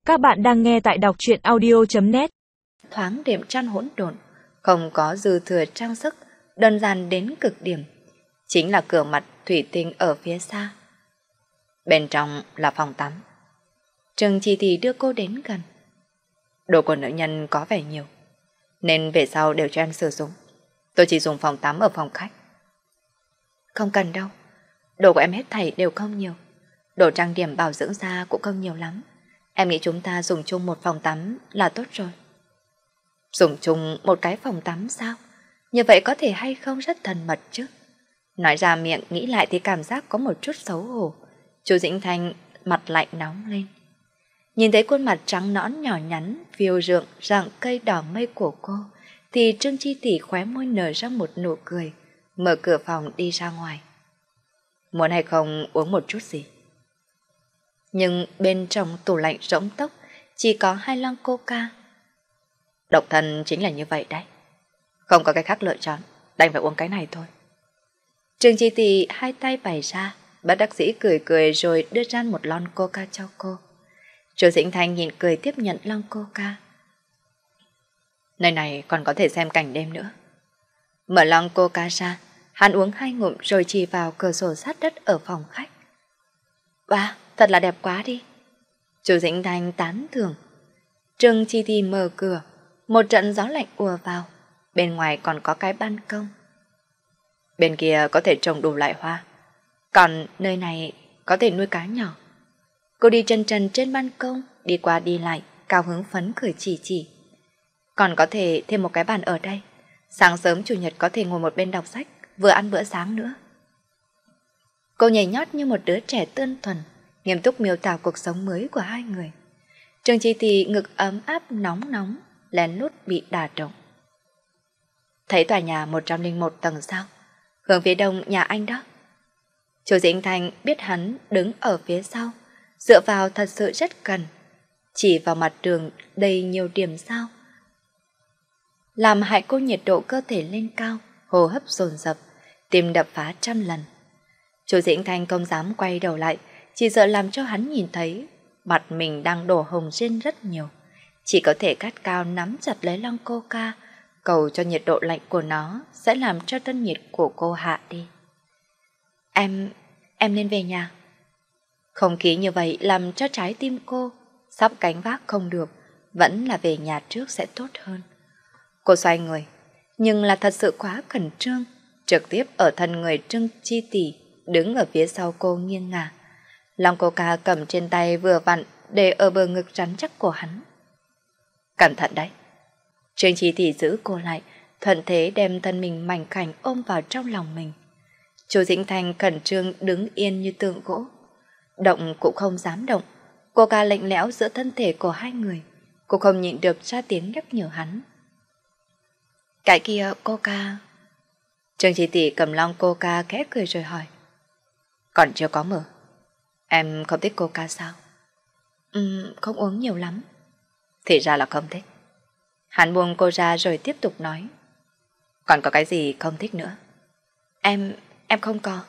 Các bạn đang nghe tại đọc truyện audio.net. Thoáng đệm chăn hỗn độn, không có dư thừa trang sức, đơn giản đến cực điểm. Chính là cửa mặt thủy tinh ở phía xa. Bên trong là phòng tắm. Trừng Chi thì đưa cô đến gần. Đồ của nữ nhân có vẻ nhiều, nên về sau đều cho em sử dụng. Tôi chỉ dùng phòng tắm ở phòng khách. Không cần đâu, đồ của em hết thảy đều không nhiều. Đồ trang điểm bảo dưỡng da cũng không nhiều lắm. Em nghĩ chúng ta dùng chung một phòng tắm là tốt rồi. Dùng chung một cái phòng tắm sao? Như vậy có thể hay không rất thân mật chứ? Nói ra miệng nghĩ lại thì cảm giác có một chút xấu hổ. Chú Dĩnh Thanh mặt lạnh nóng lên. Nhìn thấy khuôn mặt trắng nõn nhỏ nhắn, phiêu rượng rạng cây đỏ mây của cô, thì Trương Chi Tỷ khóe môi nở ra một nụ cười, mở cửa phòng đi ra ngoài. Muốn hay không uống một chút gì? Nhưng bên trong tủ lạnh rỗng tốc chỉ có 2 lon coca. Độc thân chính là như vậy đấy. Không có cái khác lựa chọn, đành phải uống cái này thôi. Trương Chi Tỷ hai tay bày ra, bất đắc dĩ cười cười rồi đưa ra một lon coca cho cô. Chú Dĩnh Thanh nhìn cười tiếp nhận lon coca. Nơi này còn có thể xem cảnh đêm nữa. Mở lon coca ra, hắn uống 2 ngụm rồi chỉ vào cửa sổ sát đất ở phòng khách. Wow, thật là đẹp quá đi. Chú Dĩnh Thanh tán thưởng. Trương Chi Thi mở cửa, một trận gió lạnh ùa vào. Bên ngoài còn có cái ban công. Bên kia có thể trồng đủ loại hoa, còn nơi này có thể nuôi cá nhỏ. Cô đi chân trần trên ban công, đi qua đi lại, cao hứng phấn cười chỉ. Còn có thể thêm một cái bàn ở đây. Sáng sớm chủ nhật có thể ngồi một bên đọc sách, vừa ăn bữa sáng nữa. Cô nhảy nhót như một đứa trẻ đơn thuần, nghiêm túc miêu tả cuộc sống mới của hai người. Trương Chi thì ngực ấm áp nóng nóng, lén lút bị đả động. Thấy tòa nhà 101 tầng sao? Hướng phía đông nhà anh đó. Chú Dĩnh Thanh biết hắn đứng ở phía sau, dựa vào thật sự rất gần. Chỉ vào mặt đường đầy nhiều điểm sao, làm hại cô nhiệt độ cơ thể lên cao, hô hấp dồn dập, tim đập phá 100 lần. Chú Dĩnh Thanh không dám quay đầu lại, chỉ sợ làm cho hắn nhìn thấy mặt mình đang đổ hồng trên rất nhiều. Chỉ có thể gắt cao nắm chặt lấy lon coca, cầu cho nhiệt độ lạnh của nó sẽ làm cho thân nhiệt của cô hạ đi. Em nên về nhà. Không khí như vậy làm cho trái tim cô sắp gánh vác không được, vẫn là về nhà trước sẽ tốt hơn. Cô xoay người, nhưng là thật sự quá khẩn trương, trực tiếp ở thân người Trương Chi Tỷ đứng ở phía sau cô nghiêng ngả. Long coca cầm trên tay vừa vặn để ở bờ ngực rắn chắc của hắn. Cẩn thận đấy. Trương Chi Tỷ giữ cô lại, thuận thế đem thân mình mảnh khảnh ôm vào trong lòng mình. Chú Dĩnh Thanh khẩn trương đứng yên như tượng gỗ, động cũng không dám động. Coca lạnh lẽo giữa thân thể của hai người, cô không nhịn được ra tiếng nhắc nhở hắn. Cái kia coca. Trương Chi Tỷ cầm lon coca khẽ cười rồi hỏi. Còn chưa có mở. Em không thích coca sao? Không uống nhiều lắm. Thì ra là không thích. Hắn buông cô ra rồi tiếp tục nói. Còn có cái gì không thích nữa? Em không có.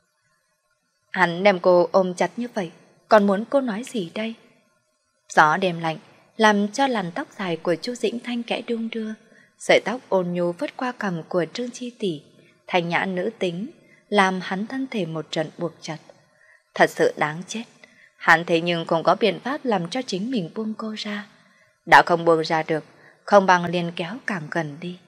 Hắn đem cô ôm chặt như vậy, còn muốn cô nói gì đây? Gió đêm lạnh làm cho làn tóc dài của chú Dĩnh Thanh kẽ đung đưa. Sợi tóc ôn nhu vất qua cằm của Trương Chi Tỷ, thanh nhã nữ tính, làm hắn thân thể một trận buộc chặt. Thật sự đáng chết. Hắn thế nhưng không có biện pháp làm cho chính mình buông cô ra. Đã không buông ra được, không bằng liền kéo càng gần đi.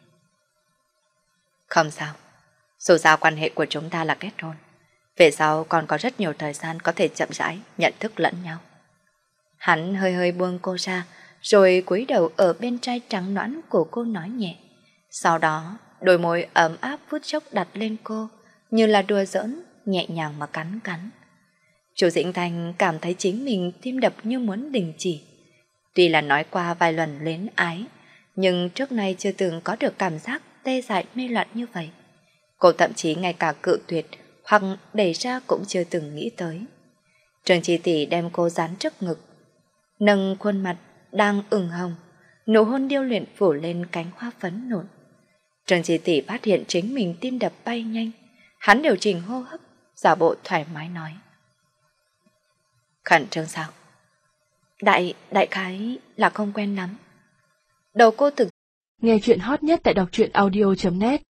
Không sao. Dù sao quan hệ của chúng ta là kết hôn. Về sau còn có rất nhiều thời gian có thể chậm rãi nhận thức lẫn nhau. Hắn hơi hơi buông cô ra, rồi cúi đầu ở bên trai trắng nõn của cô nói nhẹ. Sau đó, đôi môi ấm áp phút chốc đặt lên cô, như là đùa giỡn, nhẹ nhàng mà cắn cắn. Chú Dĩnh Thanh cảm thấy chính mình tim đập như muốn đình chỉ. Tuy là nói qua vài lần luyến ái, nhưng trước nay chưa từng có được cảm giác tê dại mê loạn như vậy. Cô thậm chí ngay cả cự tuyệt hoặc đẩy ra cũng chưa từng nghĩ tới. Trương Chi Tỷ đem cô dán trước ngực, nâng khuôn mặt đang ửng hồng, nụ hôn điêu luyện phủ lên cánh hoa phấn nộn. Trương Chi Tỷ phát hiện chính mình tim đập bay nhanh, hắn điều chỉnh hô hấp, giả bộ thoải mái nói. Khẩn trương sao? Đại khái là không quen lắm. Đầu cô thực Nghe chuyện hot nhất tại đọc truyện audio.net